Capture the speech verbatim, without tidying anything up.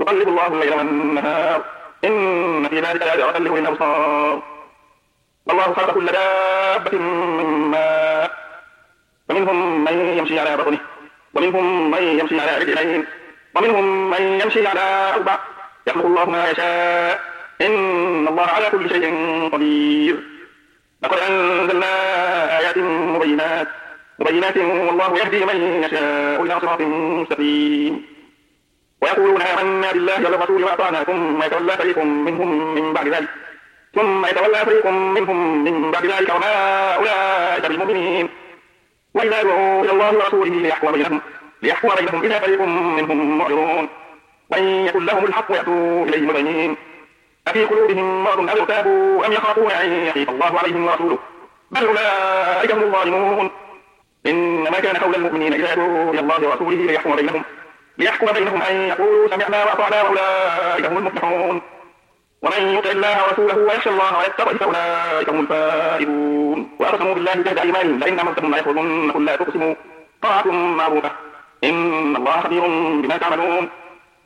يقلب الله الليل والنهار إن في ذلك لآيات لأولي الأبصار. الله خلق كل دابة من ماء فمنهم من يمشي على بطنه ومنهم من يمشي على رجلين ومنهم من يمشي على أربع يخلق الله ما يشاء إن الله على كل شيء قدير. لقد أنزلنا آيات مبينات مبينات والله يهدي من يشاء إلى صراط مستقيم. ويقولون آمنا بالله والرسول وأطعنا ثم يتولى فريق منهم من بعد ذلك ثم يتولى فريق منهم من بعد ذلك وما أولئك بالمؤمنين. وإذا دعوا إلى الله ورسوله ليحكم بينهم ليحكم بينهم إذا فريق منهم معرضون وإن يكن لهم الحق يأتوا إليه مذعنين. أفي قلوبهم مرض أم ارتابوا أم يخافون أن يحيف الله عليهم ورسوله بل أولئك هم الظالمون. إنما كان قول المؤمنين إذا دعوا إلى الله ورسوله ليحكم بينهم ليحكم بينهم أن يقولوا سمعنا وأطعنا وأولئك هم المفلحون. ومن يطع الله ورسوله ويخشى الله ويتقه فأولئك هم الفائزون. وأقسموا بالله جهد أيمانهم لئن أمرتهم ليخرجن قل لا تقسموا طاعة معروفة إن الله خبير بما تعملون.